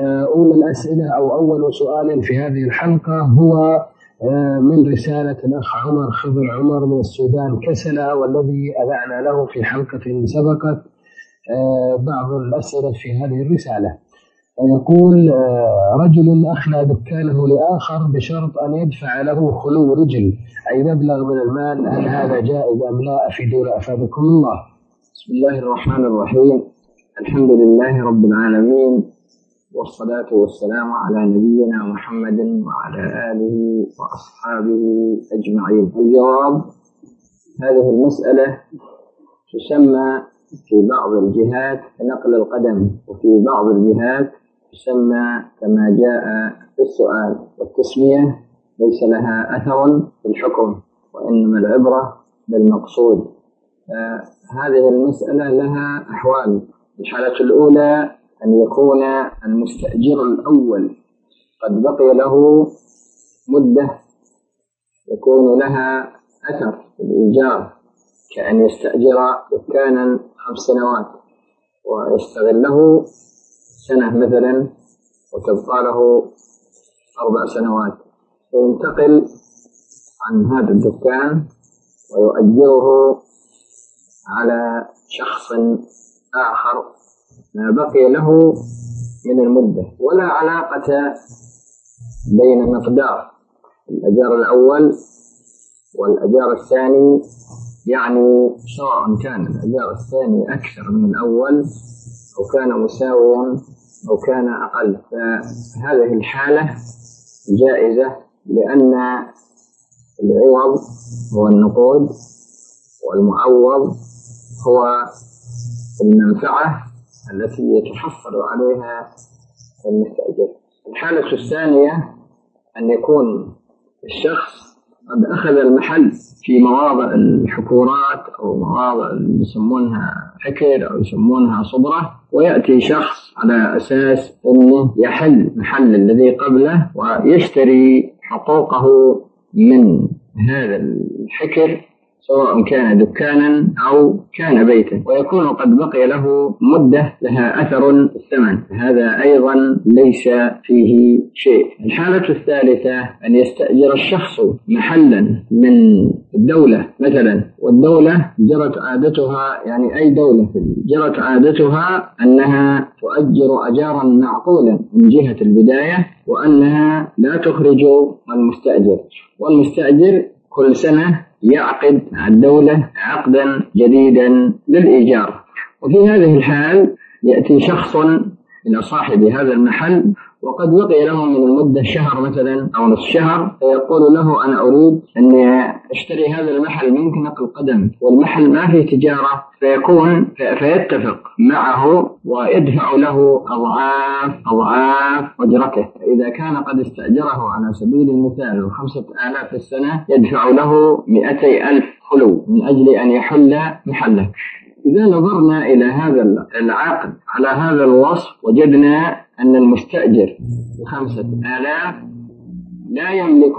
أولى الأسئلة أو أول سؤال في هذه الحلقة هو من رسالة الأخ عمر خضر عمر من السودان كسلة، والذي أذعنا له في حلقة سبقت بعض الأسئلة في هذه الرسالة. يقول: رجل أخلى دكانه لآخر بشرط أن يدفع له خلو رجل أي مبلغ من المال، هل هذا جائز أم لا؟ أفيدونا أفادكم الله. بسم الله الرحمن الرحيم. الحمد لله رب العالمين، والصلاة والسلام على نبينا محمد وعلى آله وأصحابه أجمعين. الجواب: هذه المسألة تسمى في بعض الجهات نقل القدم، وفي بعض الجهات تسمى كما جاء في السؤال، والتسمية ليس لها أثر في الحكم، وإنما العبرة بالمقصود. هذه المسألة لها أحوال. الحالة الأولى أن يكون المستأجر الأول قد بقي له مدة يكون لها أثر في الإيجار، كأن يستأجر دكانا 5 سنوات ويستغله سنة مثلا وتبقى له 4 سنوات، فينتقل عن هذا الدكان ويؤجره على شخص آخر ما بقي له من المدة، ولا علاقة بين مقدار الأجار الأول والأجار الثاني، يعني سواء كان الأجار الثاني أكثر من الأول أو كان مساويا أو كان أقل، فهذه الحالة جائزة، لأن العوض هو النقود والمعوض هو المنفعة التي يتحصل عليها المستأجر. الحالة الثانية أن يكون الشخص قد أخذ المحل في مواضع الحكورات أو مواضع يسمونها حكر أو يسمونها صبرة، ويأتي شخص على أساس أنه يحل محل الذي قبله ويشتري حقوقه من هذا الحكر، سواء كان دكانا أو كان بيتا، ويكون قد بقي له مدة لها أثر الثمن، هذا أيضا ليس فيه شيء. الحالة الثالثة أن يستأجر الشخص محلا من الدولة مثلا، والدولة جرت عادتها، يعني أي دولة جرت عادتها أنها تؤجر أجارا معقولا من جهة البداية، وأنها لا تخرج المستأجر، والمستأجر كل سنة يعقد مع الدولة عقدا جديدا للإيجار. وفي هذه الحال يأتي شخص إلى صاحب هذا المحل وقد بقي له من المدة شهر مثلا أو نصف شهر، فيقول له: أنا أريد أن أشتري هذا المحل منك نقل قدم، والمحل ما فيه تجارة، فيتفق معه ويدفع له أضعاف أجرته. إذا كان قد استأجره على سبيل المثال 5,000 في السنة، يدفع له 200,000 خلو من أجل أن يحل محله. إذا نظرنا إلى هذا العقد على هذا الوصف، وجدنا أن المستأجر ب5,000 لا يملك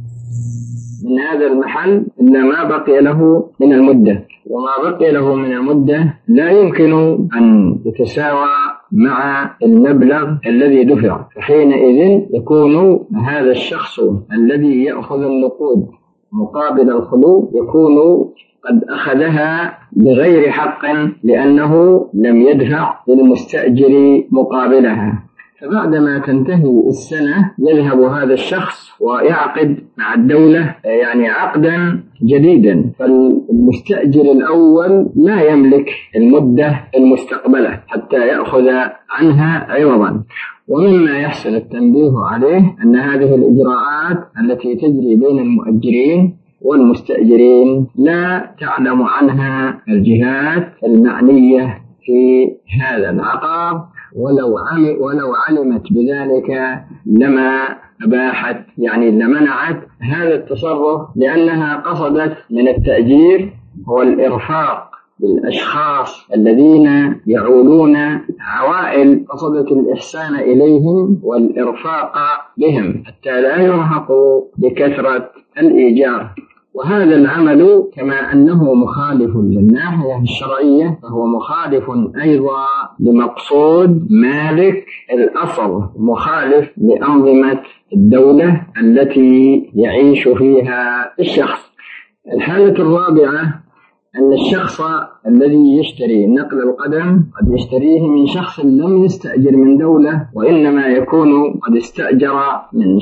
من هذا المحل إلا ما بقي له من المدة، وما بقي له من المدة لا يمكن أن يتساوى مع المبلغ الذي دفع، فحينئذ يكون هذا الشخص الذي يأخذ النقود مقابل الخلو يكون قد أخذها بغير حق، لأنه لم يدفع للمستأجر مقابلها. فبعدما تنتهي السنة يذهب هذا الشخص ويعقد مع الدولة يعني عقدا جديدا، فالمستأجر الأول لا يملك المدة المستقبلة حتى يأخذ عنها عوضا. ومما يحسن التنبيه عليه أن هذه الإجراءات التي تجري بين المؤجرين والمستأجرين لا تعلم عنها الجهات المعنية في هذا العقار، ولو علمت بذلك لما أباحت، يعني لمنعت هذا التصرف، لأنها قصدت من التأجير هو الإرفاق بالأشخاص الذين يعولون عوائل، قصدت الإحسان إليهم والإرفاق بهم حتى لا يرهقوا بكثرة الإيجار. وهذا العمل كما أنه مخالف للناحية الشرعية فهو مخالف أيضا لمقصود مالك الأصل، مخالف لأنظمة الدولة التي يعيش فيها الشخص. الحالة الرابعة أن الشخص الذي يشتري نقل القدم قد يشتريه من شخص لم يستأجر من دولة، وإنما يكون قد استأجر من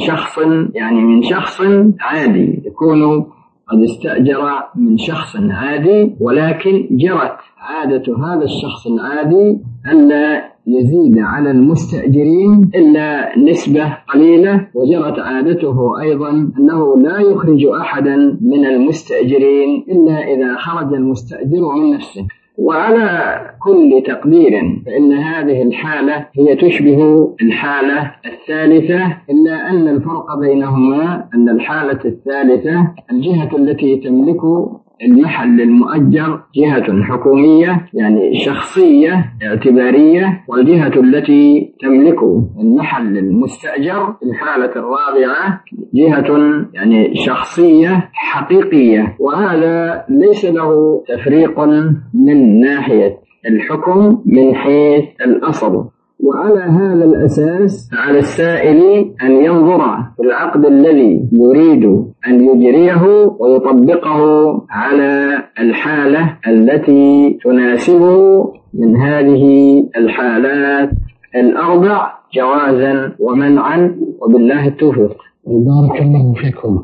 شخص عادي، يكون قد استأجر من شخص عادي، ولكن جرت عادة هذا الشخص العادي ألا يزيد على المستأجرين إلا نسبة قليلة، وجرت عادته أيضا أنه لا يخرج أحدا من المستأجرين إلا إذا خرج المستأجر من نفسه. وعلى كل تقدير فإن هذه الحالة هي تشبه الحالة الثالثة، إلا أن الفرق بينهما أن الحالة الثالثة الجهة التي تملك المحل المؤجر جهة حكومية يعني شخصية اعتبارية، والجهة التي تملك المحل المستأجر في الحالة الرابعة جهة يعني شخصية حقيقية، وهذا ليس له تفريق من ناحية الحكم من حيث الأصل. وعلى هذا الأساس على السائل أن ينظر في العقد الذي يريد أن يجريه ويطبقه على الحالة التي تناسبه من هذه الحالات الأربع جوازا ومنعا، وبالله التوفيق. بارك الله فيكم.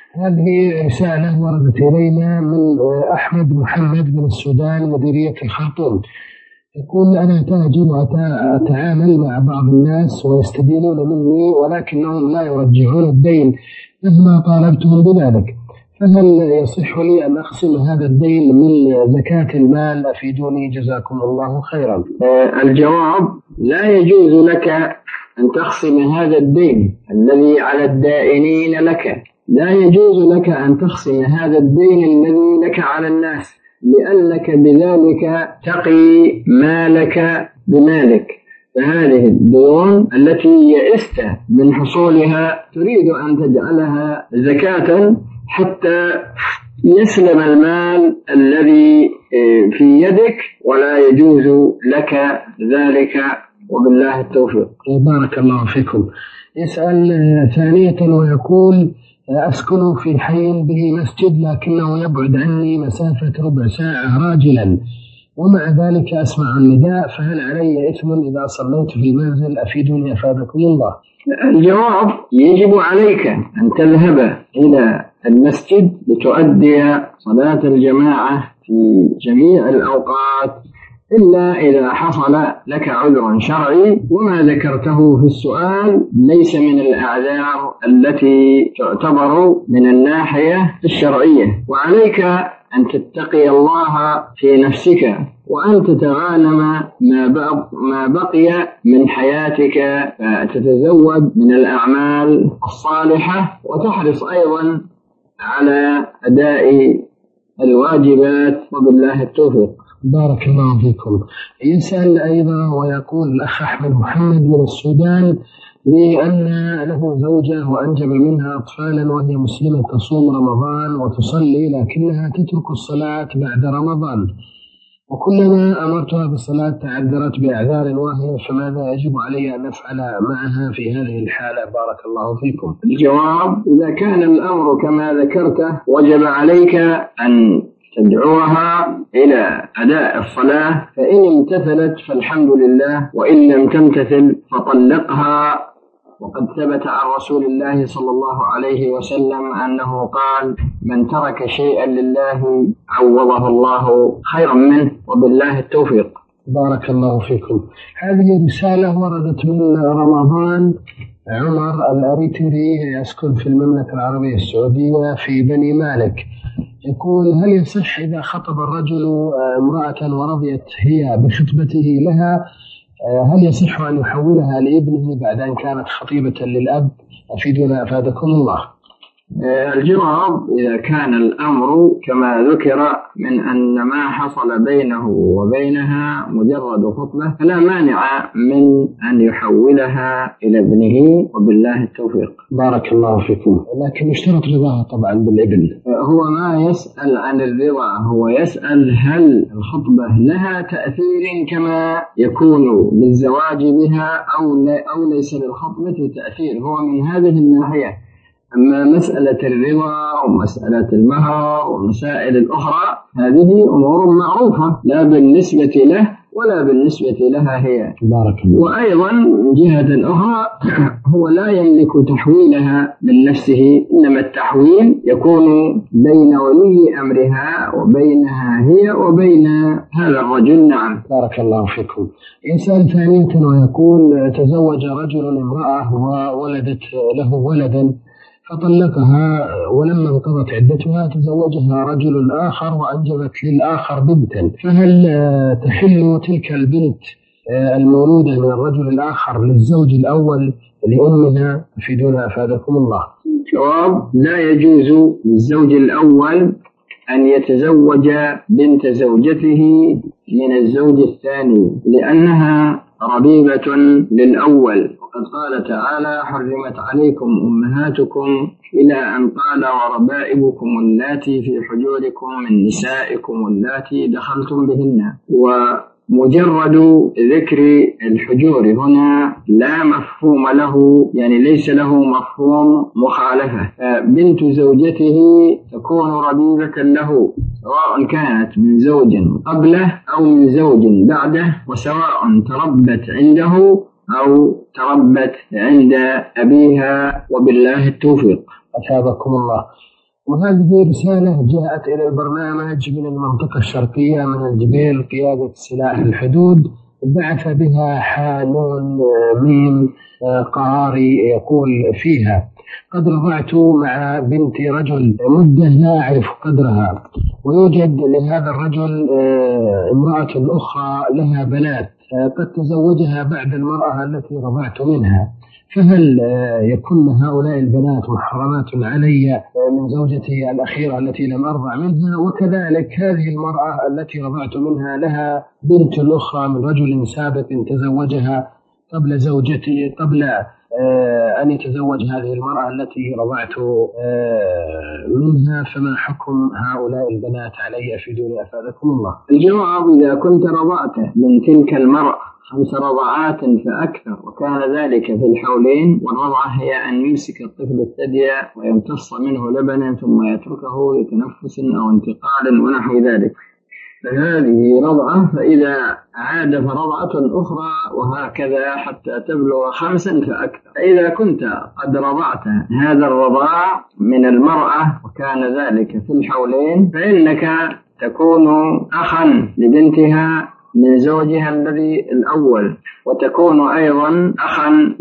هذه رسالة وردت إلينا من أحمد محمد من السودان مديرية الخرطوم، يقول أنا تاجر وأتعامل مع بعض الناس ويستدينون مني ولكنهم لا يرجعون الدين مهما طالبتهم بذلك، فهل يصح لي أن أقسم هذا الدين من زكاة المال؟ أفيدوني جزاكم الله خيرا. الجواب: لا يجوز لك أن تقسم هذا الدين الذي على الدائنين لك، لا يجوز لك أن تقسم هذا الدين الذي لك على الناس، لأنك بذلك تقي مالك بمالك. فهذه الديون التي يئست من حصولها تريد أن تجعلها زكاة حتى يسلم المال الذي في يدك، ولا يجوز لك ذلك، وبالله التوفيق. بارك الله فيكم. يسأل ثانية ويقول أسكن في حي به مسجد لكنه يبعد عني مسافة ربع ساعة راجلا، ومع ذلك أسمع النداء، فهل علي إثم إذا صليت في المنزل؟ أفيدوني أفادكم الله. الجواب: يجب عليك أن تذهب إلى المسجد لتؤدي صلاة الجماعة في جميع الأوقات، إلا إذا حصل لك عذر شرعي، وما ذكرته في السؤال ليس من الأعذار التي تعتبر من الناحية الشرعية. وعليك أن تتقي الله في نفسك، وأن تتغانم ما بقي من حياتك، فتتزود من الأعمال الصالحة، وتحرص أيضا على أداء الواجبات، وبالله التوفيق. بارك الله فيكم. يسأل أيضا ويقول الأخ أحمد محمد من السودان بأن له زوجة وأنجب منها أطفالا وهي مسلمة تصوم رمضان وتصلي، لكنها تترك الصلاة بعد رمضان، وكلما أمرتها بالصلاة تعذرت بأعذار واهية، فماذا يجب علي أن أفعل معها في هذه الحالة؟ بارك الله فيكم. الجواب: إذا كان الأمر كما ذكرته وجب عليك أن تدعوها إلى أداء الصلاة، فإن امتثلت فالحمد لله، وإن لم تمتثل فطلقها. وقد ثبت عن رسول الله صلى الله عليه وسلم أنه قال: من ترك شيئا لله عوضه الله خيرا منه، وبالله التوفيق. بارك الله فيكم. هذه رسالة وردت من رمضان عمر الأريتري، يسكن في المملكة العربية السعودية في بني مالك، يقول: هل يصح إذا خطب الرجل امرأة ورضيت هي بخطبته لها، هل يصح أن يحولها لابنه بعد أن كانت خطيبة للأب؟ أفيدونا أفادكم الله. الجواب: إذا كان الأمر كما ذكر من أن ما حصل بينه وبينها مجرد خطبة فلا مانع من أن يحولها إلى ابنه، وبالله التوفيق. بارك الله فيكم. لكن يشترط رضاها طبعا بالابن. هو ما يسأل عن الرضا، هو يسأل هل الخطبة لها تأثير كما يكون للزواج بها أو ليس للخطبة تأثير، هو من هذه الناحية. أما مسألة الرضا ومسألة المهر والمسائل الأخرى هذه أمور معروفة لا بالنسبة له ولا بالنسبة لها هي. بارك الله. وأيضا من جهة أخرى هو لا يملك تحويلها من نفسه، إنما التحويل يكون بين ولي أمرها وبينها هي وبين هذا الرجل. نعم. بارك الله فيكم. إنسان ثانية ويقول: تزوج رجل امرأة وولدت له ولدا فطلقها، ولما انقضت عدتها تزوجها رجل آخر وأنجبت للآخر بنتا، فهل تحل تلك البنت المولودة من الرجل الآخر للزوج الأول لأمها؟ أفيدونا أفادكم الله. جواب: لا يجوز للزوج الأول أن يتزوج بنت زوجته من الزوج الثاني لأنها ربيبة للأول، وقد قال تعالى: حرمت عليكم أمهاتكم إلى أن قال: وربائبكم اللاتي في حجوركم من نسائكم اللاتي دخلتم بهن. ومجرد ذكر الحجور هنا لا مفهوم له، يعني ليس له مفهوم مخالفة. بنت زوجته تكون ربيبة له سواء كانت من زوج قبله أو من زوج بعده، وسواء تربت عنده أو تربت عند أبيها، وبالله التوفيق. أثابكم الله. وهذه رسالة جاءت إلى البرنامج من المنطقة الشرقية من الجبيل، قيادة سلاح الحدود، بعث بها حانون ميم قراري، يقول فيها: قد رضعت مع بنت رجل مدة لا أعرف قدرها، ويوجد لهذا الرجل امرأة أخرى لها بنات قد تزوجها بعد المرأة التي رضعت منها، فهل يكون هؤلاء البنات محرمات علي من زوجتي الأخيرة التي لم أرضع منها؟ وكذلك هذه المرأة التي رضعت منها لها بنت أخرى من رجل سابق تزوجها قبل زوجتي، قبل أن يتزوج هذه المرأة التي رضعت منها، فما حكم هؤلاء البنات علي؟ أفيدوني أفادكم الله. الجواب: إذا كنت رضعت من تلك المرأة 5 رضعات فأكثر وكان ذلك في الحولين، والرضعة هي أن يمسك الطفل الثدي ويمتص منه لبنا ثم يتركه لتنفس أو انتقال ونحو ذلك، فهذه رضعة، فإذا عاد فرضعة أخرى وهكذا حتى تبلغ 5 فأكثر. فإذا كنت قد رضعت هذا الرضاع من المرأة وكان ذلك في الحولين فإنك تكون أخا لبنتها من زوجها الذي الأول، وتكون أيضا أخا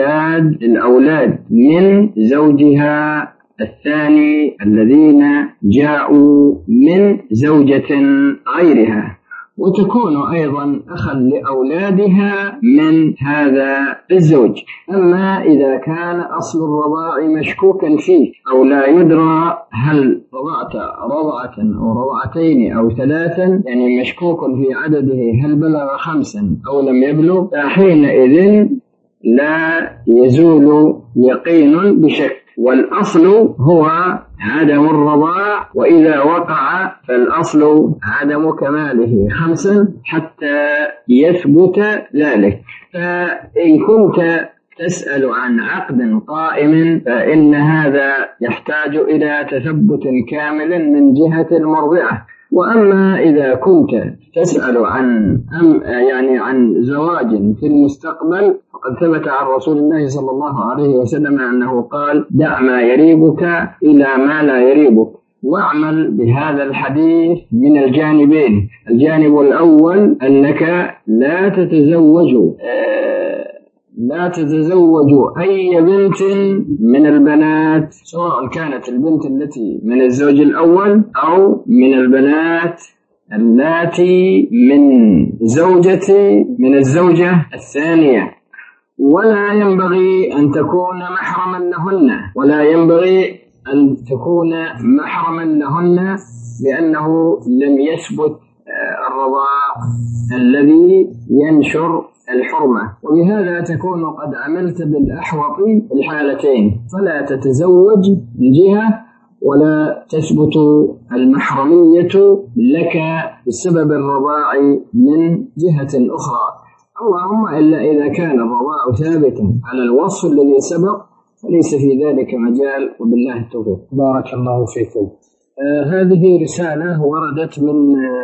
لأولاد من زوجها الثاني الذين جاءوا من زوجة غيرها، وتكون أيضا أخا لأولادها من هذا الزوج. أما إذا كان أصل الرضاع مشكوكا فيه أو لا يدرى هل رضعت رضعة أو رضعتين أو 3، يعني مشكوك في عدده هل بلغ 5 أو لم يبلغ، فحينئذ لا يزول يقين بشك، والأصل هو عدم الرضاع، وإذا وقع فالأصل عدم كماله 5 حتى يثبت ذلك. فإن كنت تسأل عن عقد قائم فإن هذا يحتاج إلى تثبت كامل من جهة المرضعة. وأما إذا كنت تسأل عن زواج في المستقبل فقد ثبت عن رسول الله صلى الله عليه وسلم أنه قال: دع ما يريبك إلى ما لا يريبك، واعمل بهذا الحديث من الجانبين. الجانب الأول أنك لا تتزوج أي بنت من البنات، سواء كانت البنت التي من الزوج الأول أو من البنات التي من الزوجة الثانية، ولا ينبغي أن تكون محرما لهن، ولا ينبغي أن تكون محرما لهن، لأنه لم يثبت الرضاع الذي ينشر الحرمة، وبهذا تكون قد عملت بالأحوط الحالتين، فلا تتزوج من جهة ولا تثبت المحرمية لك بسبب الرضاع من جهة أخرى، اللهم إلا إذا كان الرضاع ثابتا على الوصف الذي سبق فليس في ذلك مجال، وبالله التوفيق. بارك الله فيكم. هذه رسالة وردت من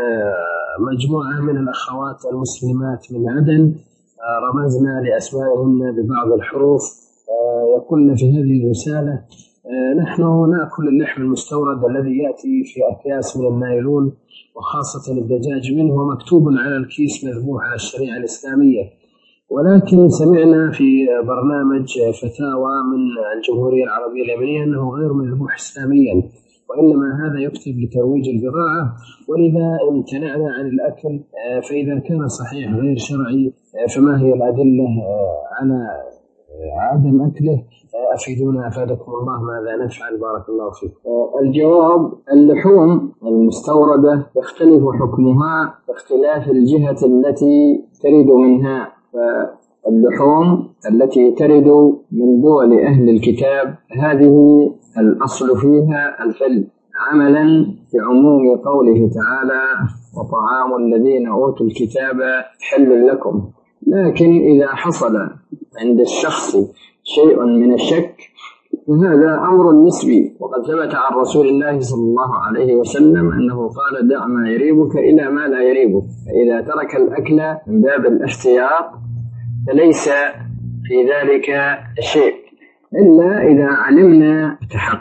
مجموعة من الأخوات المسلمات من عدن، رمزنا لأسمائهن ببعض الحروف. يقولن في هذه الرسالة: نحن نأكل اللحم المستورد الذي يأتي في أكياس من النايلون، وخاصة الدجاج منه، ومكتوب على الكيس مذبوح على الشريعة الإسلامية، ولكن سمعنا في برنامج فتاوى من الجمهورية العربية اليمنية أنه غير مذبوح إسلاميا، وإنما هذا يكتب لترويج البضاعة، ولذا امتنعنا عن الأكل. فإذا كان صحيح غير شرعي فما هي الأدلة على عدم أكله؟ أفيدونا أفادكم الله، ماذا نفعل؟ بارك الله فيكم. الجواب: اللحوم المستوردة يختلف حكمها باختلاف الجهة التي ترد منها، فاللحوم التي ترد من دول أهل الكتاب هذه الأصل فيها الحل، عملا بعموم قوله تعالى: وطعام الذين أوتوا الكتاب حل لكم. لكن إذا حصل عند الشخص شيء من الشك فهذا أمر نسبي، وقد ثبت عن رسول الله صلى الله عليه وسلم أنه قال: دع ما يريبك إلى ما لا يريبك. فإذا ترك الأكل من باب الاحتياط فليس في ذلك شيء، إلا إذا علمنا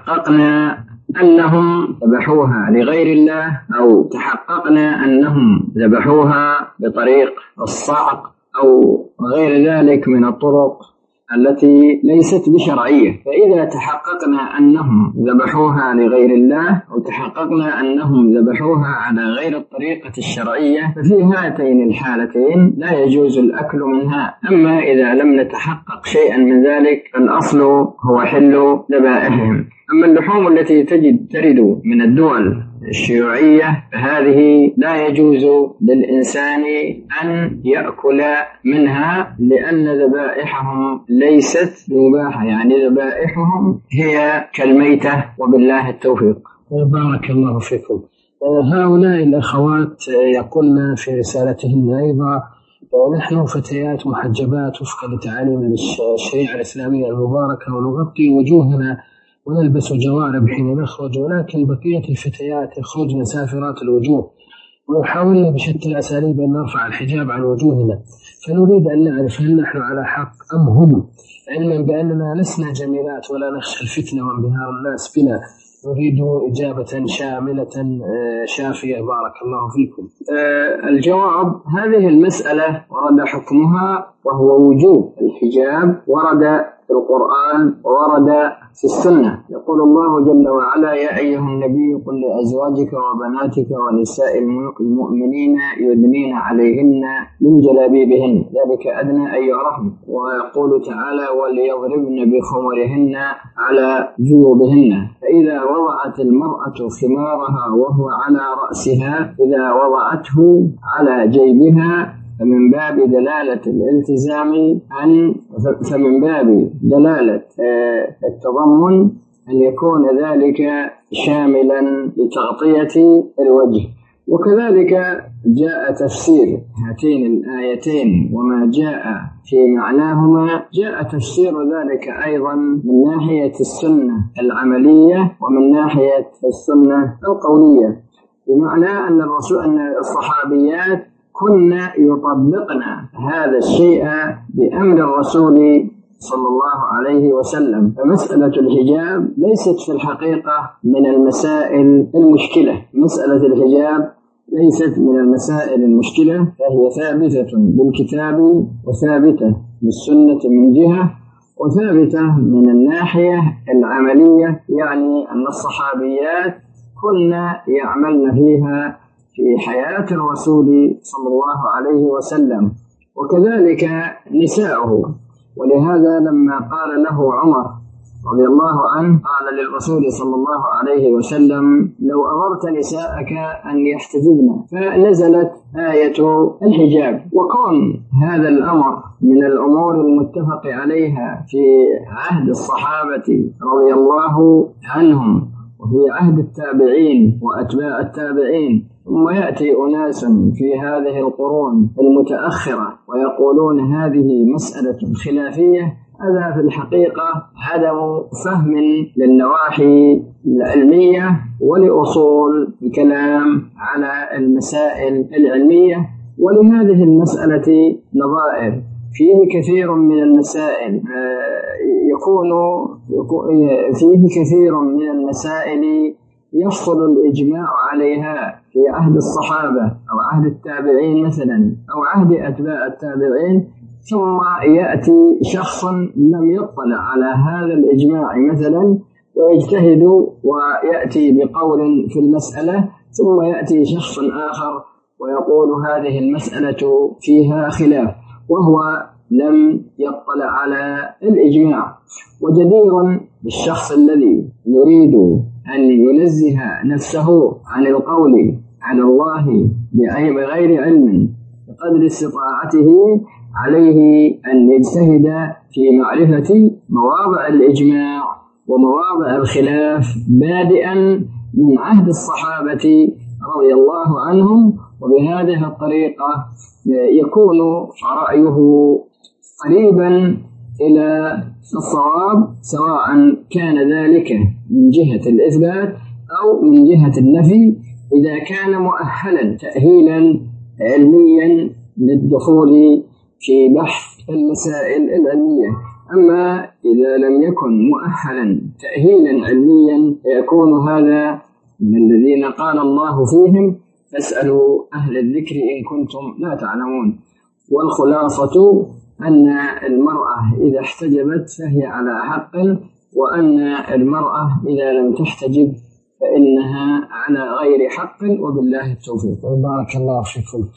تحققنا أنهم ذبحوها لغير الله، أو تحققنا أنهم ذبحوها بطريق الصعق أو غير ذلك من الطرق التي ليست بشرعية. فإذا تحققنا أنهم ذبحوها لغير الله، أو تحققنا أنهم ذبحوها على غير الطريقة الشرعية، ففي هاتين الحالتين لا يجوز الأكل منها. أما إذا لم نتحقق شيئا من ذلك فالأصل هو حل ذبائحهم. أما اللحوم التي ترد من الدول الشيوعية فهذه لا يجوز للإنسان أن يأكل منها، لأن ذبائحهم ليست مباحة، يعني ذبائحهم هي كالميتة، وبالله التوفيق. بارك الله فيكم. هؤلاء الأخوات يقولن في رسالتهن أيضا: نحن فتيات محجبات وفقا لتعاليم الشريعة الإسلامية المباركة، ونغطي وجوهنا ونلبس جوارب حين نخرج، ولكن بقية الفتيات يخرجن سافرات الوجوه، ونحاول بشتى الأساليب أن نرفع الحجاب عن وجوهنا، فنريد أن نعرف هل نحن على حق أم هم، علما بأننا لسنا جميلات ولا نخشى الفتنة وانبهار الناس بنا. نريد إجابة شاملة شافية، بارك الله فيكم. الجواب: هذه المسألة ورد حكمها، وهو وجوب الحجاب، ورد في القرآن وورد في السنة. يقول الله جل وعلا: يا أيها النبي قل لأزواجك وبناتك ونساء المؤمنين يدنين عليهن من جلابيبهن ذلك أدنى أن يعرفن. ويقول تعالى: وليضربن بخمرهن على جيوبهن. فإذا وضعت المرأة خمارها وهو على رأسها، إذا وضعته على جيبها فمن باب دلالة الالتزام فمن باب دلالة التضمن أن يكون ذلك شاملا لتغطية الوجه. وكذلك جاء تفسير هاتين الآيتين وما جاء في معناهما، جاء تفسير ذلك أيضا من ناحية السنة العملية ومن ناحية السنة القولية، بمعنى أن الصحابيات كنا يطبقن هذا الشيء بأمر الرسول صلى الله عليه وسلم. فمسألة الحجاب ليست في الحقيقة من المسائل المشكلة، مسألة الحجاب ليست من المسائل المشكلة، فهي ثابتة بالكتاب وثابتة بالسنة من جهة، وثابتة من الناحية العملية، يعني أن الصحابيات كنا يعملن فيها في حياة الرسول صلى الله عليه وسلم، وكذلك نساؤه. ولهذا لما قال له عمر رضي الله عنه قال للرسول صلى الله عليه وسلم: لو أمرت نساءك أن يحتجبن، فنزلت آية الحجاب. وكون هذا الأمر من الأمور المتفق عليها في عهد الصحابة رضي الله عنهم وفي عهد التابعين وأتباع التابعين، ثم يأتي أناس في هذه القرون المتأخرة ويقولون هذه مسألة خلافية، هذا في الحقيقة عدم فهم للنواحي العلمية ولأصول الكلام على المسائل العلمية. ولهذه المسألة نظائر، فيه كثير من المسائل يفصل الإجماع عليها في عهد الصحابة أو عهد التابعين مثلا أو عهد أتباع التابعين، ثم يأتي شخص لم يطلع على هذا الإجماع مثلا ويجتهد ويأتي بقول في المسألة، ثم يأتي شخص آخر ويقول هذه المسألة فيها خلاف وهو لم يطلع على الإجماع. وجدير بالشخص الذي يريد أن ينزه نفسه عن القول على الله بغير علم بقدر استطاعته عليه أن يجتهد في معرفة مواضع الإجماع ومواضع الخلاف بادئا من عهد الصحابة رضي الله عنهم، وبهذه الطريقة يكون رأيه قريبا إلى الصواب، سواء كان ذلك من جهة الإثبات أو من جهة النفي، إذا كان مؤهلا تأهيلا علميا للدخول في بحث المسائل العلمية. أما إذا لم يكن مؤهلا تأهيلا علميا يكون هذا من الذين قال الله فيهم: فاسألوا أهل الذكر إن كنتم لا تعلمون. والخلاصة أن المرأة إذا احتجبت فهي على حق، وأن المرأة إذا لم تحتجب فإنها على غير حق، وبالله التوفيق. بارك الله فيكم.